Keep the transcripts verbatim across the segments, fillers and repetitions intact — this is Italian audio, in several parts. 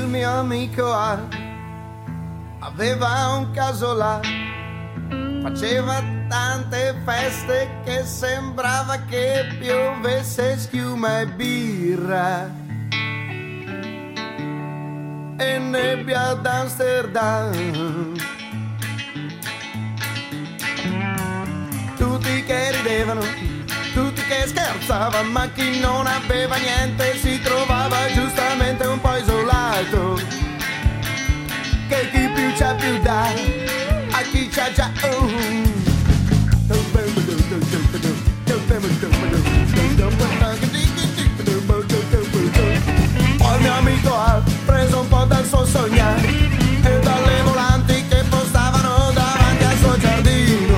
mio amico A aveva un casolà, faceva tante feste che sembrava che piovesse schiuma e birra e nebbia ad Amsterdam. Tutti che ridevano, tutti che scherzavano, ma chi non aveva niente si trovava giustamente un po' isolato. Che chi più c'ha più dà a chi c'ha già un. Oh, il mio amico ha preso un po' dal suo sognare e dalle volanti che postavano davanti al suo giardino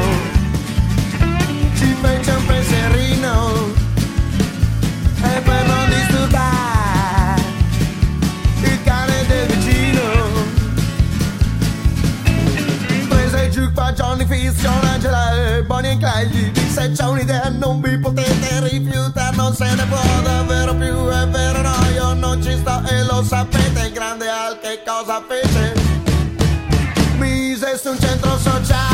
ci fece un pensierino, e per non disturbare il cane del vicino prese il jukebox Johnny Fizz, John Angela e Bonnie and Clyde. Gli disse: c'ho un'idea, non vi potete rifiutare, non se ne può davvero più, è vero, no, io non ci sto e lo sapete. Il grande Al che cosa fece? Mise su un centro sociale